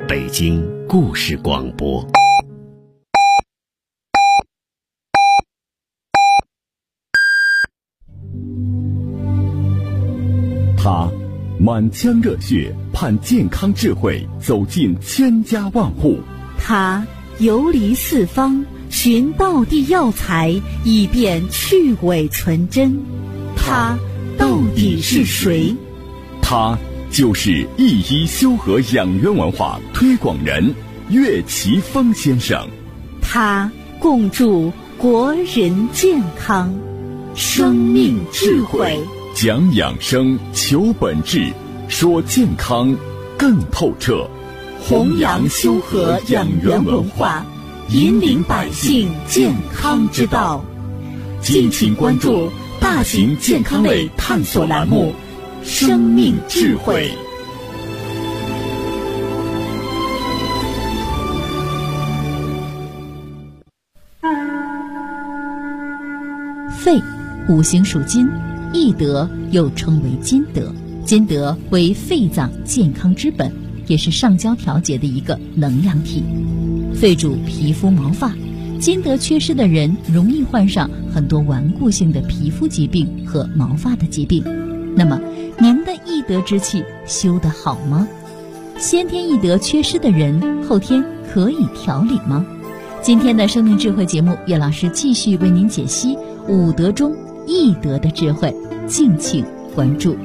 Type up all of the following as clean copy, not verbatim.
北京故事广播。 他满腔热血盼健康智慧走进千家万户， 他游离四方寻道地药材，以便去伪存真。他到底是谁？ 他就是一一修和养元文化推广人岳奇峰先生。 他共筑国人健康，生命智慧， 讲养生，求本质，说健康更透彻， 弘扬修和养元文化，引领百姓健康之道。敬请关注大型健康类探索栏目《生命智慧》。 肺，五行属金，易得又称为金得。金得为肺脏健康之本，也是上焦调节的一个能量体。肺主皮肤毛发，金得缺失的人容易患上很多顽固性的皮肤疾病和毛发的疾病。那么您的易得之气修得好吗？先天易得缺失的人后天可以调理吗？今天的生命智慧节目，岳老师继续为您解析五德中易得的智慧，敬请关注。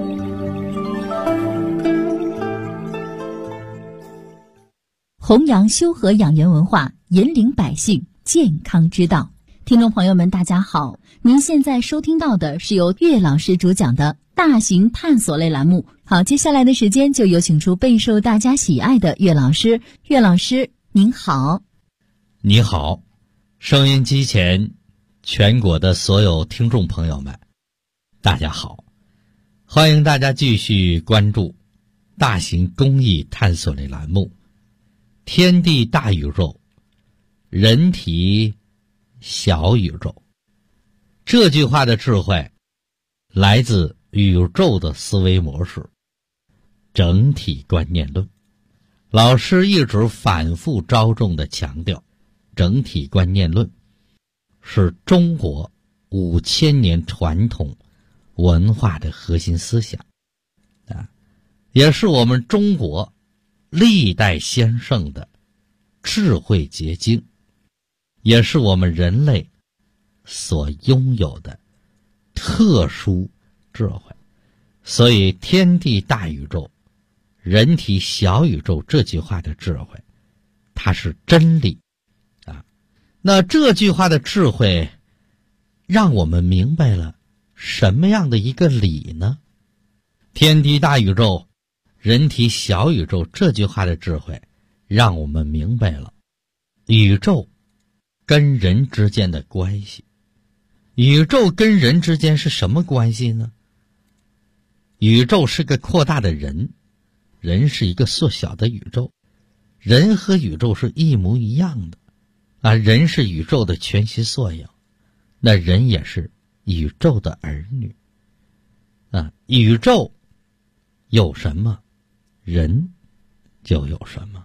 弘扬修和养元文化，引领百姓健康之道。听众朋友们大家好，您现在收听到的是由岳老师主讲的大型探索类栏目。好，接下来的时间就有请出备受大家喜爱的岳老师。岳老师您好。 你好，收音机前全国的所有听众朋友们大家好，欢迎大家继续关注大型公益探索类栏目天地大宇宙，人体小宇宙。这句话的智慧来自宇宙的思维模式，整体观念论。老师一直反复着重地强调，整体观念论是中国5000年传统文化的核心思想也是我们中国历代先圣的智慧结晶，也是我们人类所拥有的特殊智慧。所以天地大宇宙，人体小宇宙这句话的智慧，它是真理那这句话的智慧让我们明白了什么样的一个理呢？天地大宇宙，人体小宇宙这句话的智慧让我们明白了宇宙跟人之间的关系。宇宙跟人之间是什么关系呢？宇宙是个扩大的人，人是一个缩小的宇宙，人和宇宙是一模一样的人是宇宙的全息缩影，那人也是宇宙的儿女宇宙有什么，人就有什么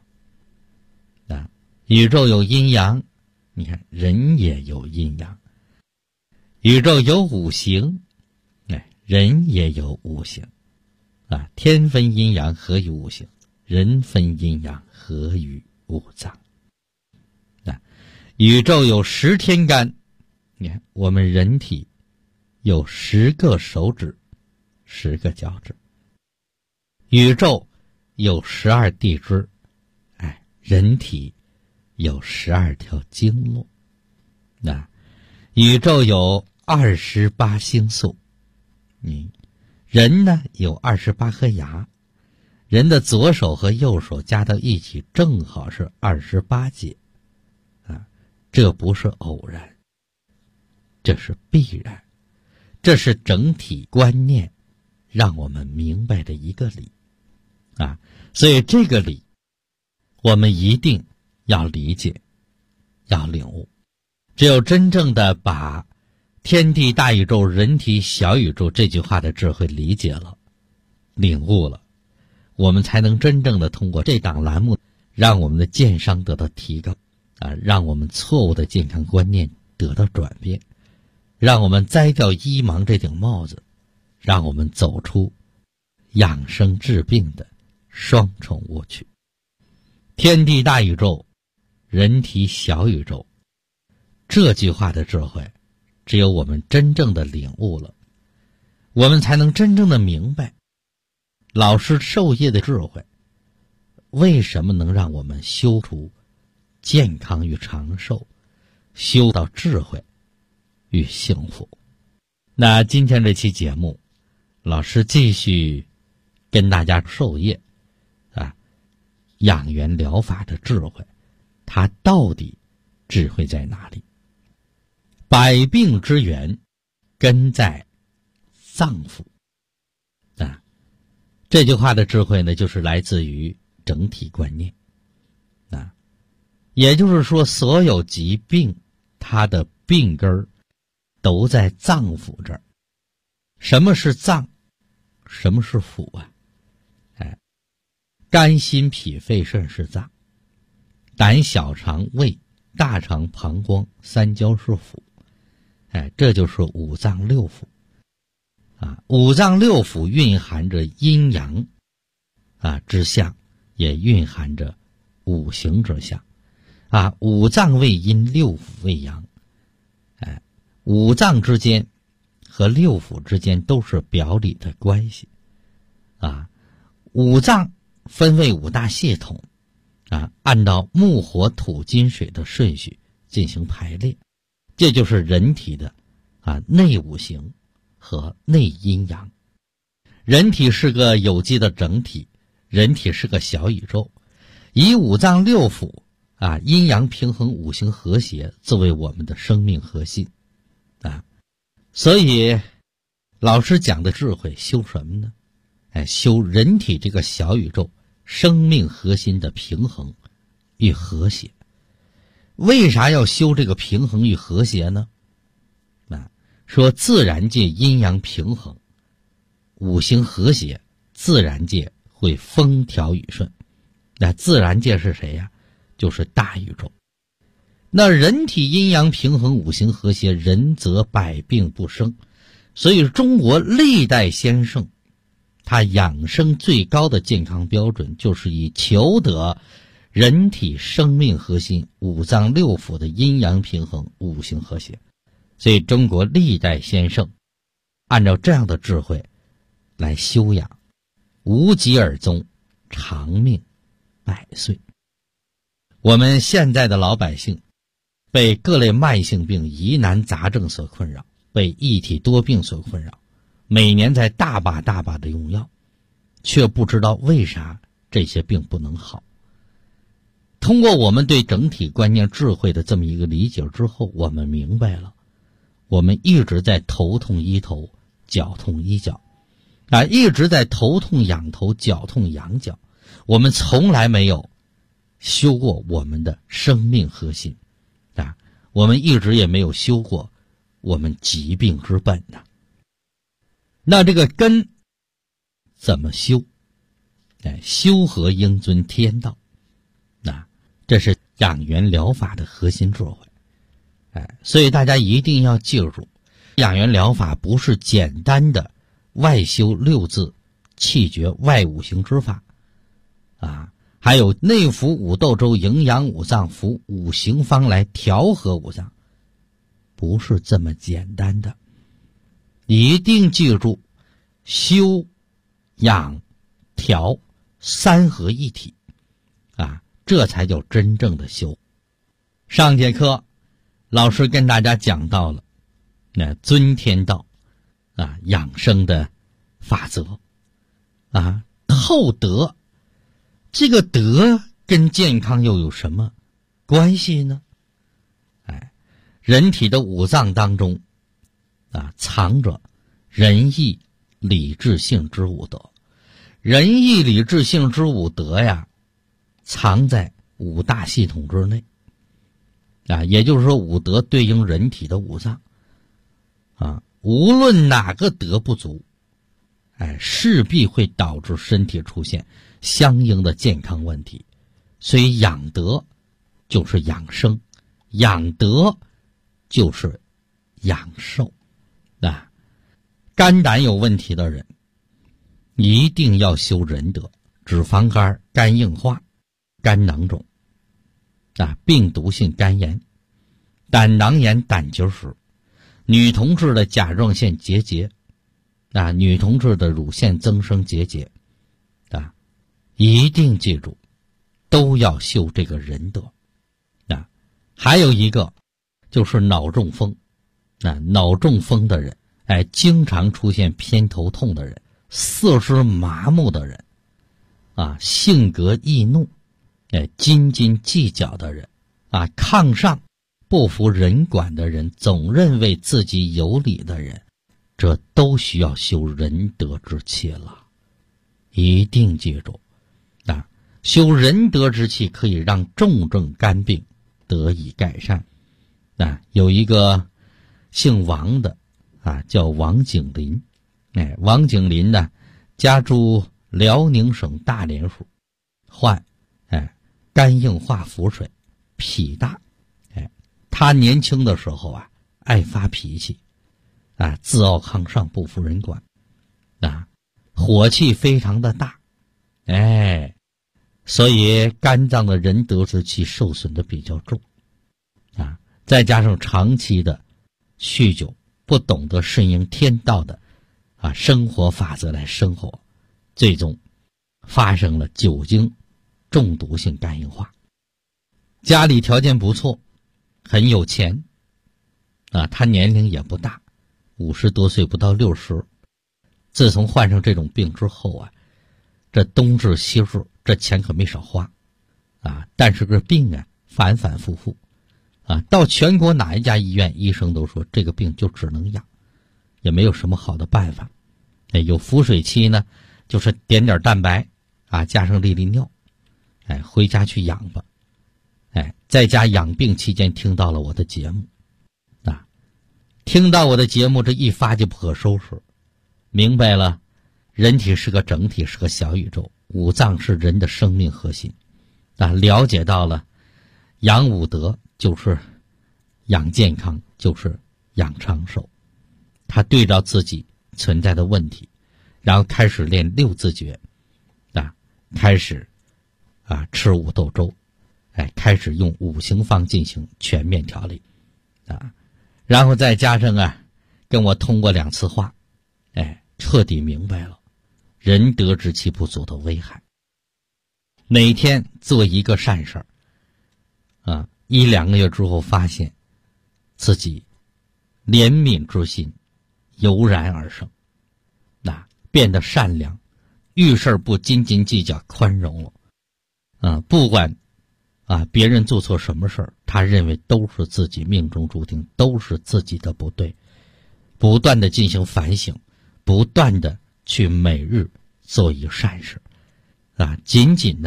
宇宙有阴阳，你看人也有阴阳。宇宙有五行，人也有五行天分阴阳合于五行，人分阴阳合于五脏。宇宙有10天干，你看我们人体有10个手指，10个脚趾。宇宙有12地支，人体有12条经络。宇宙有28星宿，人呢有28颗牙，人的左手和右手加到一起正好是28节这不是偶然，这是必然，这是整体观念让我们明白的一个理所以这个理我们一定要理解，要领悟。只有真正的把天地大宇宙，人体小宇宙这句话的智慧理解了，领悟了， 我们才能真正的通过这档栏目，让我们的健商得到提高，让我们错误的健康观念得到转变，让我们摘掉医盲这顶帽子，让我们走出养生治病的双重误区。天地大宇宙，人体小宇宙，这句话的智慧，只有我们真正的领悟了，我们才能真正的明白老师授业的智慧为什么能让我们修出健康与长寿，修到智慧与幸福。那今天这期节目，老师继续跟大家授业养元疗法的智慧，它到底智慧在哪里？百病之源根在脏腑这句话的智慧呢，就是来自于整体观念也就是说，所有疾病它的病根都在脏腑这儿。什么是脏？什么是腑啊？肝心脾肺肾是脏，胆小肠胃大肠膀胱三焦是腑，这就是五脏六腑五脏六腑蕴含着阴阳之象，也蕴含着五行之象五脏为阴，六腑为阳，五脏之间和六腑之间都是表里的关系五脏分为五大系统按照木火土金水的顺序进行排列，这就是人体的内五行和内阴阳。人体是个有机的整体，人体是个小宇宙，以五脏六腑阴阳平衡，五行和谐作为我们的生命核心所以老师讲的智慧修什么呢？修人体这个小宇宙生命核心的平衡与和谐。为啥要修这个平衡与和谐呢？说自然界阴阳平衡，五行和谐，自然界会风调雨顺。那自然界是谁呀？就是大宇宙。那人体阴阳平衡，五行和谐，人则百病不生。所以中国历代先圣他养生最高的健康标准，就是以求得人体生命核心五脏六腑的阴阳平衡，五行和谐。所以中国历代先圣按照这样的智慧来修养，无疾而终，长命百岁。我们现在的老百姓被各类慢性病、疑难杂症所困扰，被一体多病所困扰，每年在大把的用药，却不知道为啥这些病不能好。通过我们对整体观念智慧的这么一个理解之后，我们明白了，我们一直在头痛医头，脚痛医脚一直在头痛养头，脚痛养脚，我们从来没有修过我们的生命核心我们一直也没有修过我们疾病之本那这个根怎么修？修和应遵天道这是养元疗法的核心智慧所以大家一定要记住，养元疗法不是简单的外修六字气绝外五行之法还有内服五斗周，营养五脏，服五行方来调和五脏，不是这么简单的。一定记住，修、养、调三合一体这才叫真正的修。上节课老师跟大家讲到了遵天道养生的法则厚德。这个德跟健康又有什么关系呢？人体的五脏当中藏着仁义礼智信之五德。仁义礼智信之五德藏在五大系统之内也就是说五德对应人体的五脏无论哪个德不足势必会导致身体出现相应的健康问题。所以养德就是养生，养德就是养寿。肝胆有问题的人一定要修仁德，脂肪肝、肝硬化、肝囊肿、病毒性肝炎、胆囊炎、胆结石，女同志的甲状腺结节，女同志的乳腺增生结节，一定记住，都要修这个仁德。还有一个就是脑中风，脑中风的人，经常出现偏头痛的人，四肢麻木的人，性格易怒，斤斤计较的人，抗上不服人管的人，总认为自己有理的人，这都需要修仁德之气了。一定记住，修仁德之气可以让重症肝病得以改善。有一个姓王的叫王景林，王景林呢家住辽宁省大连府，患肝硬化腹水，脾大。他年轻的时候爱发脾气，自傲抗上，不服人管，火气非常的大，所以肝脏的仁德之气受损的比较重，再加上长期的酗酒，不懂得顺应天道的生活法则来生活，最终发生了酒精中毒性肝硬化。家里条件不错，很有钱，他年龄也不大，50多岁不到60。自从患上这种病之后这冬至西至，这钱可没少花，但是这病反反复复，到全国哪一家医院，医生都说这个病就只能养，也没有什么好的办法。有腹水期呢，就是点点蛋白，加上利尿，回家去养吧。在家养病期间听到了我的节目，听到我的节目，这一发就不可收拾，明白了人体是个整体，是个小宇宙，五脏是人的生命核心，了解到了养五德就是养健康，就是养长寿。他对照自己存在的问题，然后开始练6字诀，开始吃五豆粥，开始用5行方进行全面调理，然后再加上跟我通过2次话，彻底明白了仁德之气不足的危害。每天做一个善事儿，1-2个月之后发现自己怜悯之心油然而生，变得善良，遇事不斤斤计较，宽容了，不管别人做错什么事儿，他认为都是自己命中注定，都是自己的不对，不断的进行反省，不断的去每日做一善事，仅仅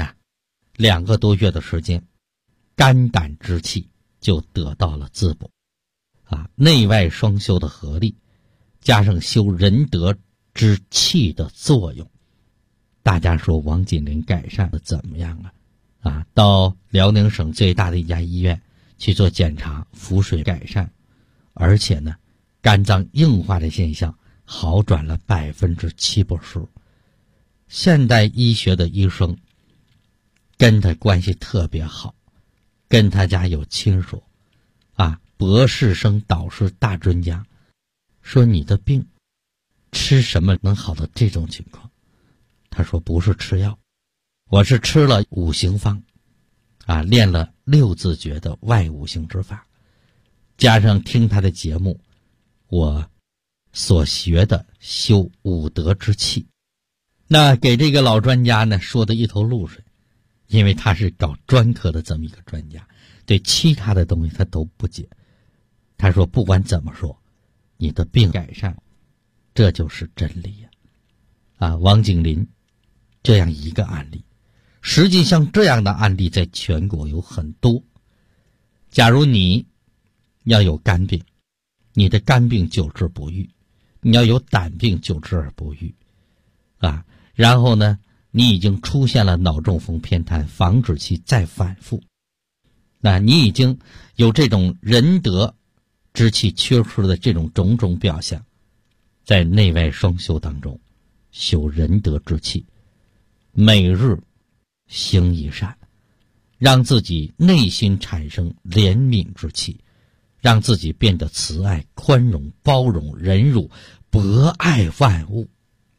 2个多月的时间，肝胆之气就得到了滋补，内外双修的合力，加上修仁德之气的作用，大家说王锦林改善的怎么样到辽宁省最大的一家医院去做检查，腹水改善，而且肝脏硬化的现象好转了70%-80%。现代医学的医生跟他关系特别好，跟他家有亲属博士生导师大专家，说你的病吃什么能好到这种情况？他说不是吃药，我是吃了5行方，练了6字诀的外5行之法，加上听他的节目，我所学的修五德之气，那给这个老专家说的一头露水，因为他是搞专科的这么一个专家，对其他的东西他都不解。他说不管怎么说，你的病改善，这就是真理王景林这样一个案例，实际上这样的案例在全国有很多。假如你要有肝病，你的肝病久治不愈，你要有胆病久治而不愈， 啊，然后呢，你已经出现了脑中风偏瘫，防止其再反复。那你已经有这种仁德之气缺失的这种种种表象，在内外双修当中修仁德之气，每日行一善，让自己内心产生怜悯之气，让自己变得慈爱、宽容、包容、忍辱、博爱万物。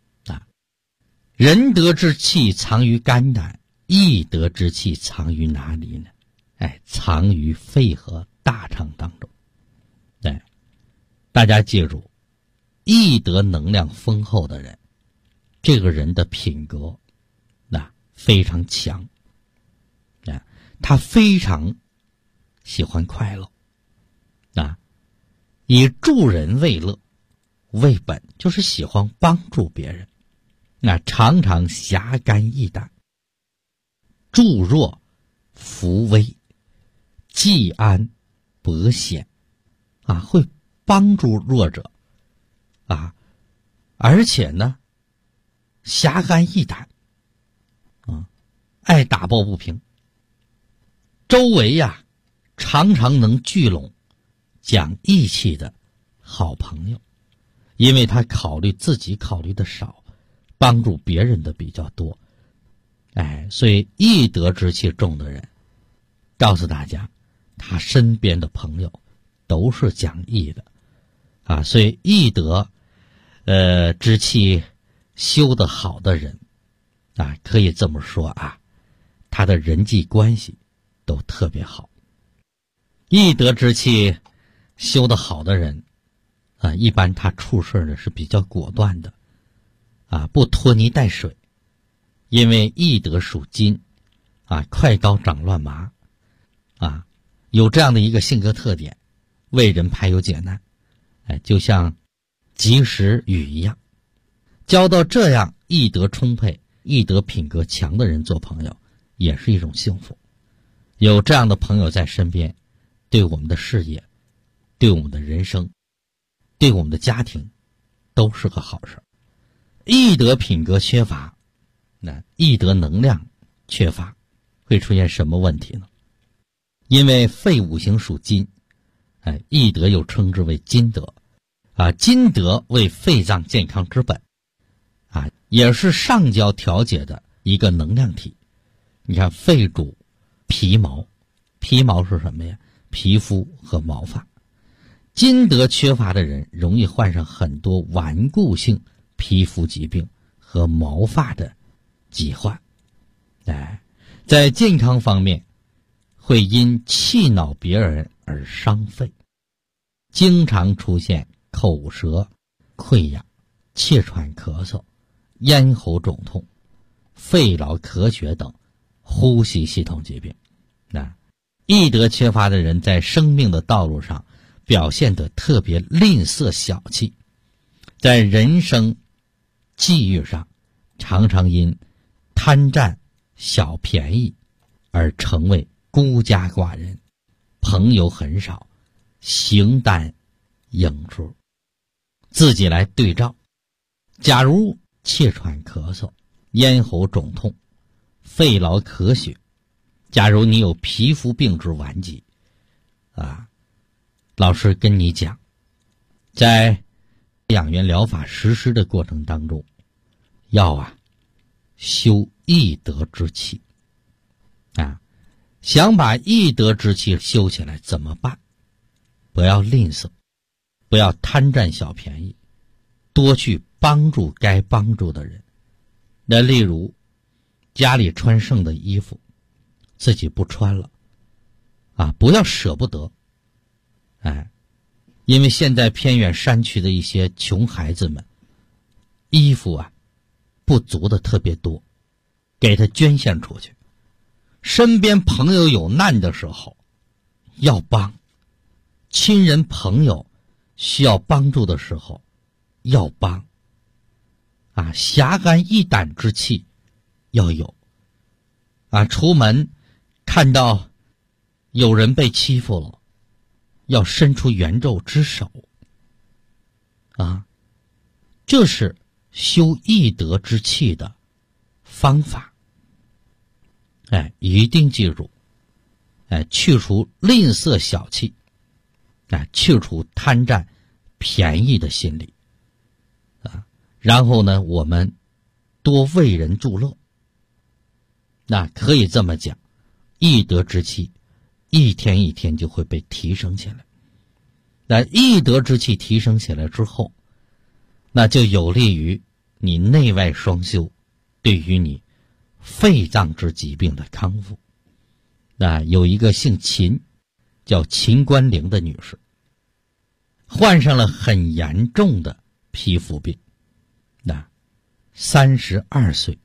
仁德之气藏于肝胆，义德之气藏于哪里呢？藏于肺和大肠当中。大家记住，义德能量丰厚的人，这个人的品格非常强，他非常喜欢快乐，以助人为乐为本，就是喜欢帮助别人。常常侠肝义胆，助弱扶危，济安博险，会帮助弱者，而且呢，侠肝义胆，爱打抱不平，周围常常能聚拢讲义气的好朋友，因为他自己考虑的少，帮助别人的比较多。所以义德之气重的人，告诉大家，他身边的朋友都是讲义的所以义德之气修得好的人可以这么说他的人际关系都特别好。义德之气修得好的人一般他处事呢是比较果断的不拖泥带水，因为义德属金快刀斩乱麻有这样的一个性格特点，为人排忧解难，就像及时雨一样。交到这样义德充沛、义德品格强的人做朋友，也是一种幸福。有这样的朋友在身边，对我们的事业、对我们的人生、对我们的家庭都是个好事。义德品格缺乏，义德能量缺乏，会出现什么问题呢？因为肺五行属金，义德又称之为金德金德为肺脏健康之本也是上焦调节的一个能量体。你看，肺主皮毛，皮毛是什么呀？皮肤和毛发。金德缺乏的人容易患上很多顽固性皮肤疾病和毛发的疾患。在健康方面，会因气恼别人而伤肺，经常出现口舌溃疡、气喘咳嗽、咽喉肿痛、肺痨咳血等呼吸系统疾病。义德缺乏的人在生命的道路上表现得特别吝啬小气，在人生际遇上常常因贪占小便宜而成为孤家寡人，朋友很少，形单影只。自己来对照，假如气喘咳嗽、咽喉肿痛、肺痨咳血，假如你有皮肤病之顽疾老师跟你讲，在养元疗法实施的过程当中，要修义德之气想把义德之气修起来怎么办？不要吝啬，不要贪占小便宜，多去帮助该帮助的人。那例如家里穿剩的衣服自己不穿了不要舍不得因为现在偏远山区的一些穷孩子们衣服不足的特别多，给他捐献出去。身边朋友有难的时候要帮，亲人朋友需要帮助的时候要帮侠肝义胆之气要有出门看到有人被欺负了，要伸出援助之手这是修易德之气的方法。一定记住，去除吝啬小气，去除贪占便宜的心理，然后呢，我们多为人助乐。那可以这么讲，易德之气一天一天就会被提升起来。那易德之气提升起来之后，那就有利于你内外双修，对于你肺脏之疾病的康复。那有一个姓秦，叫秦关玲的女士，患上了很严重的皮肤病。那32岁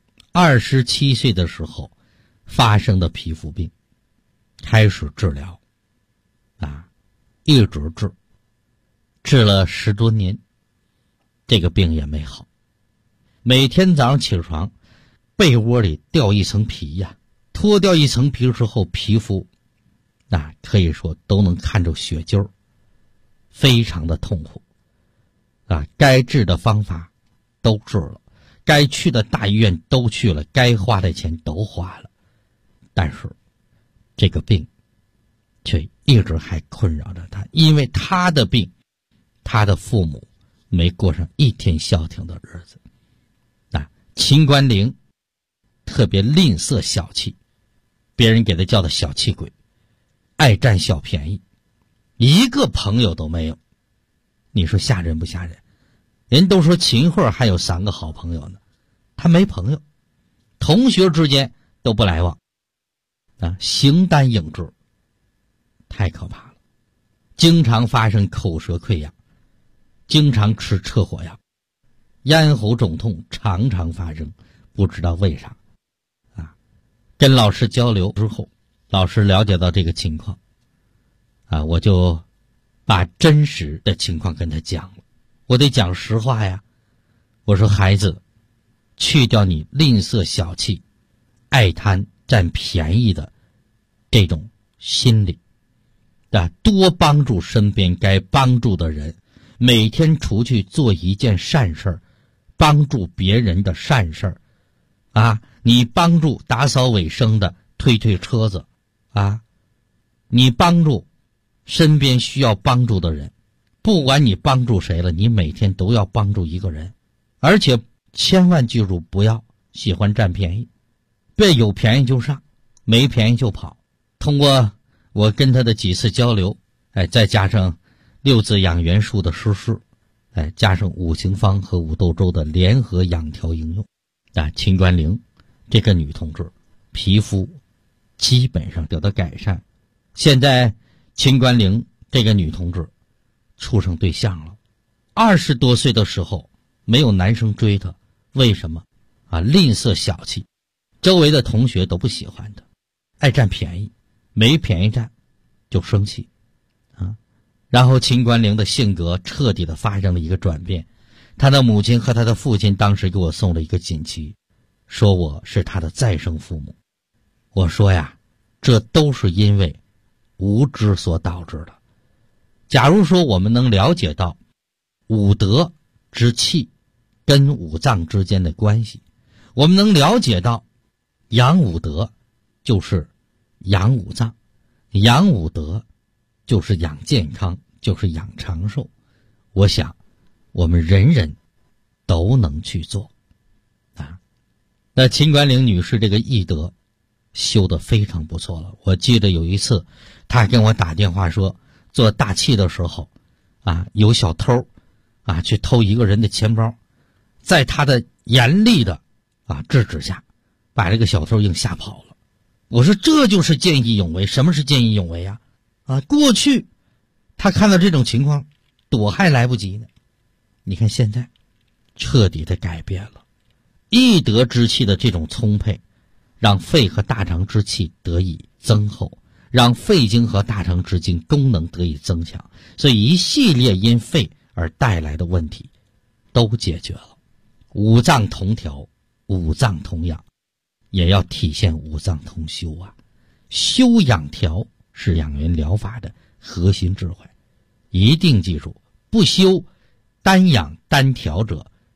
27岁的时候发生的皮肤病，开始治疗，一直治了10多年，这个病也没好。每天早上起床，被窝里掉一层皮呀，脱掉一层皮之后，皮肤可以说都能看着血揪，非常的痛苦。该治的方法都治了，该去的大医院都去了，该花的钱都花了，但是这个病却一直还困扰着他，因为他的病，他的父母没过上一天消停的日子。秦关玲特别吝啬小气，别人给他叫的小气鬼，爱占小便宜，一个朋友都没有。你说吓人不吓人？人都说秦桧还有3个好朋友呢，他没朋友，同学之间都不来往，形单影只，太可怕了。经常发生口舌溃疡，经常吃撤火药，咽喉肿痛常常发生，不知道为啥。跟老师交流之后，老师了解到这个情况，我就把真实的情况跟他讲了。我得讲实话呀，我说孩子，去掉你吝啬小气、爱贪占便宜的这种心理，多帮助身边该帮助的人，每天出去做一件善事，帮助别人的善事，你帮助打扫卫生的推车子，你帮助身边需要帮助的人，不管你帮助谁了，你每天都要帮助一个人，而且千万记住，不要喜欢占便宜，别有便宜就上，没便宜就跑。通过我跟他的几次交流，再加上6字养元术的实施，加上5行方和5豆粥的联合养调应用，秦关玲这个女同志皮肤基本上得到改善。现在秦关玲这个女同志处上对象了，20多岁的时候没有男生追她，为什么？吝啬小气，周围的同学都不喜欢她，爱占便宜，没便宜占就生气然后秦关玲的性格彻底的发生了一个转变。她的母亲和她的父亲当时给我送了一个锦旗，说我是她的再生父母。我说呀，这都是因为无知所导致的。假如说我们能了解到五德之气跟五脏之间的关系，我们能了解到养五德就是养五脏，养五德就是养健康，就是养长寿，我想我们人人都能去做那秦关玲女士这个易德修得非常不错了。我记得有一次她跟我打电话说，做大气的时候有小偷去偷一个人的钱包，在她的严厉的制止下，把这个小偷硬吓跑了。我说这就是见义勇为。什么是见义勇为呀？过去他看到这种情况躲还来不及呢，你看现在彻底的改变了。易德之气的这种充沛，让肺和大肠之气得以增厚，让肺经和大肠之经功能得以增强，所以一系列因肺而带来的问题都解决了。五脏同调，五脏同养，也要体现五脏同修修养调是养元疗法的核心智慧，一定记住，不修单养单调者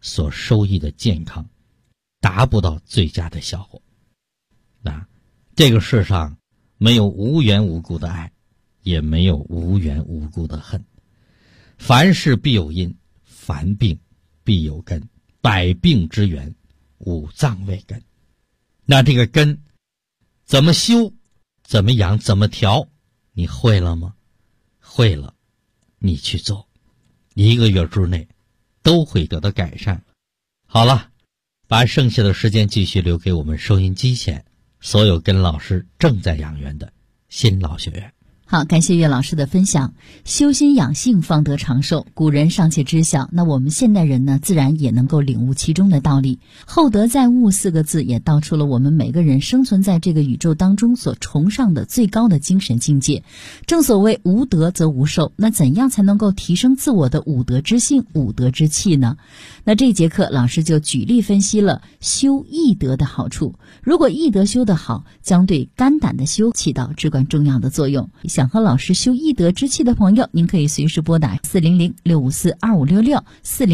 所收益的健康达不到最佳的效果。这个世上没有无缘无故的爱，也没有无缘无故的恨。凡事必有因，凡病必有根，百病之源，五脏为根。那这个根怎么修，怎么养，怎么调，你会了吗？会了，你去做，1个月之内都会得到改善。好了，把剩下的时间继续留给我们收音机前所有跟老师正在养元的新老学员。 好，感谢岳老师的分享。修心养性方得长寿，古人尚且知晓，那我们现代人呢，自然也能够领悟其中的道理。厚德载物4个字也道出了我们每个人生存在这个宇宙当中所崇尚的最高的精神境界。正所谓无德则无寿，那怎样才能够提升自我的五德之性、五德之气呢？那这节课老师就举例分析了修义德的好处。如果义德修得好，将对肝胆的修起到至关重要的作用。想和老师修义德之气的朋友，您可以随时拨打400-654-2566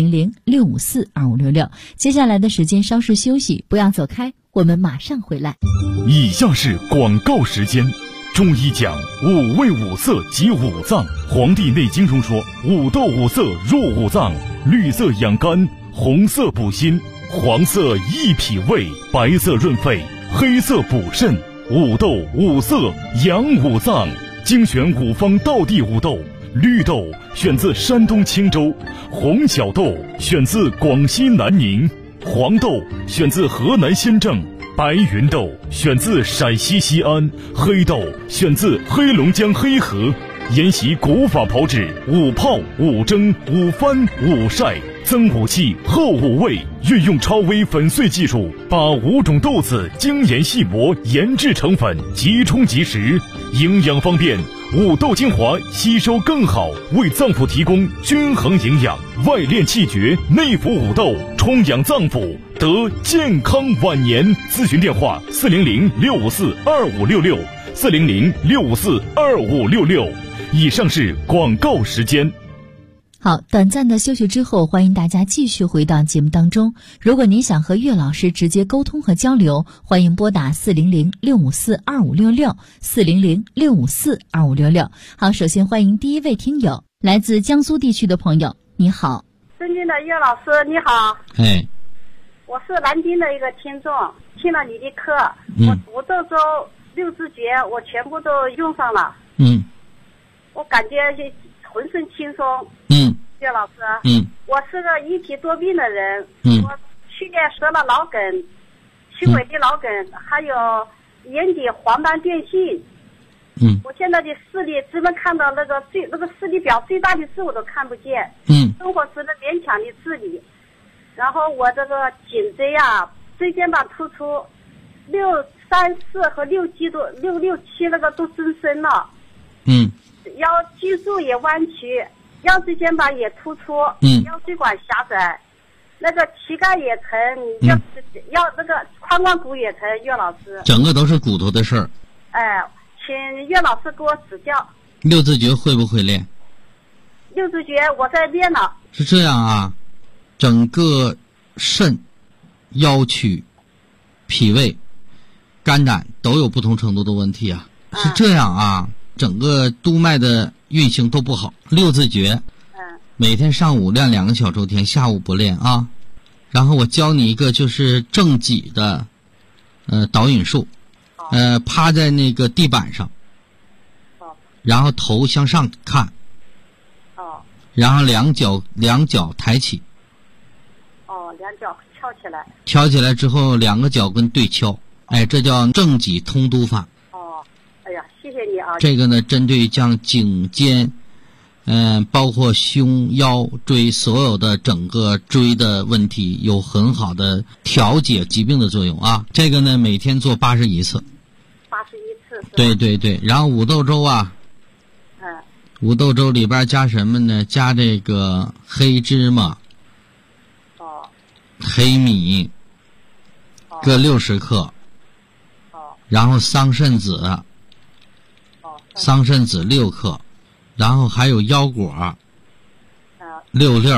400-654-2566。接下来的时间稍事休息，不要走开，我们马上回来。 以下是广告时间。中医讲五味五色及五脏，《黄帝内经》中说五斗五色入五脏，绿色养肝，红色补心，黄色益脾胃，白色润肺，黑色补肾。五斗五色养五脏，精选五方道地五豆。绿豆选自山东青州，红小豆选自广西南宁，黄豆选自河南新郑，白云豆选自陕西西安，黑豆选自黑龙江黑河。沿袭古法炮制，五泡、五蒸、五翻、五晒，增五气，厚五味，运用超微粉碎技术，把5种豆子精研细磨，研制成粉，即冲即食，营养方便。五豆精华吸收更好，为脏腑提供均衡营养，外练气绝，内服五豆，充养脏腑，得健康晚年。咨询电话400-654-2566 400-654-2566。以上是广告时间。 好，短暂的休息之后，欢迎大家继续回到节目当中。如果您想和岳老师直接沟通和交流，欢迎拨打400-654-2566 400-654-2566。好，首先欢迎第一位听友，来自江苏地区的朋友，你好。 尊敬的岳老师你好。我是南京的一个听众，听了你的课，我5豆粥6字诀我全部都用上了。我感觉浑身轻松。岳老师，我是个一体多病的人。我去年得了脑梗，轻微的脑梗，还有眼底黄斑变性。我现在的视力只能看到那个视力表最大的字我都看不见。生活只能勉强的自理。然后我这个颈椎啊，椎间盘突出634和6基都667那个都增生了。腰脊柱也弯曲，腰椎间盘也突出，腰椎管狭窄，那个膝盖也疼，要那个髋关骨也疼。岳老师， 整个都是骨头的事儿。 请岳老师给我指教。 6字诀会不会练 ？6字诀我在练了。 是这样啊，整个肾、腰曲、脾胃、肝胆都有不同程度的问题啊。是这样啊，整个督脉的运行都不好。6字诀，每天上午练2个小周天，下午不练啊。然后我教你一个就是正脊的导引术。趴在那个地板上，然后头向上看，然后两脚抬起， 两脚翘起来， 翘起来之后2个脚跟对敲，这叫正脊通督法。 哎呀，谢谢你啊。 这个呢，针对像颈肩，包括胸腰椎所有的整个椎的问题，有很好的调节疾病的作用啊。这个呢，每天做81次。 81次。 对对对，然后5豆粥啊，5豆粥里边加什么呢？加这个黑芝麻，黑米，各60克，然后桑葚子，桑葚子6克，然后还有腰果，6粒。